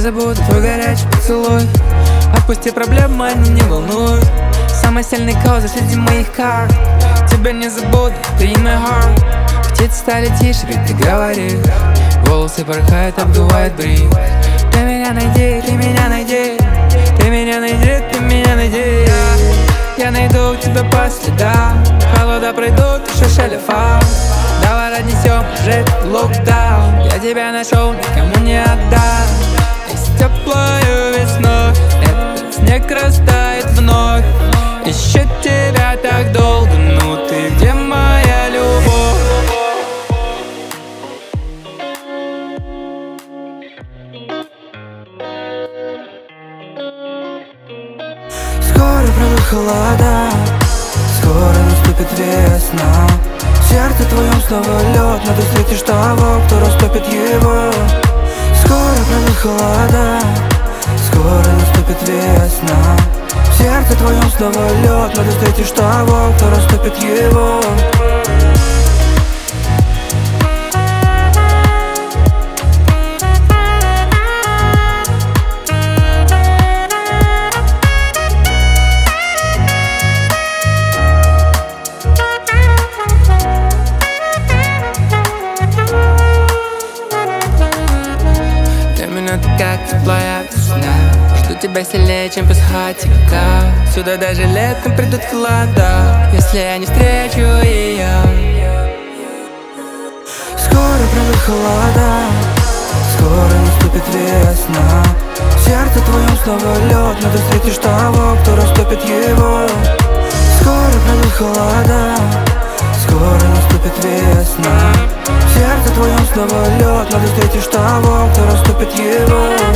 забуду твой горячий поцелуй. Отпусти проблемы, они не волнуют. Самый сильный козырь среди моих карт. Тебя не забуду, ты in my heart. Птицы стали тише, ведь ты говоришь. Волосы порхают, обдувает бриз. Ты меня найди, ты меня найди. Ты меня найди, ты меня найди. Я найду тебя по следам. Холода пройдут, еще шелефа. Давай разнесем уже локдаун. Я тебя нашел, никому не отдам. И с теплою весной этот снег растает вновь. Ищу тебя так долго, ну ты где моя любовь? Скоро пройдут холода, скоро наступит весна. В сердце твоем снова лед, но ты встретишь того, кто растопит его. Скоро пройдут холода, скоро наступит весна. В сердце твоем снова лед, но ты встретишь того, кто растопит его. Ты как теплая весна. Жду тебя сильнее, чем пасхатика. Сюда даже летом придут холода, если я не встречу ее. Скоро пройдут холода, скоро наступит весна. В сердце твоем снова лед, но ты встретишь того, кто растопит его. Скоро пройдут холода, скоро наступит весна. В сердце твоем снова лед, но ты встретишь того, кто растопит его.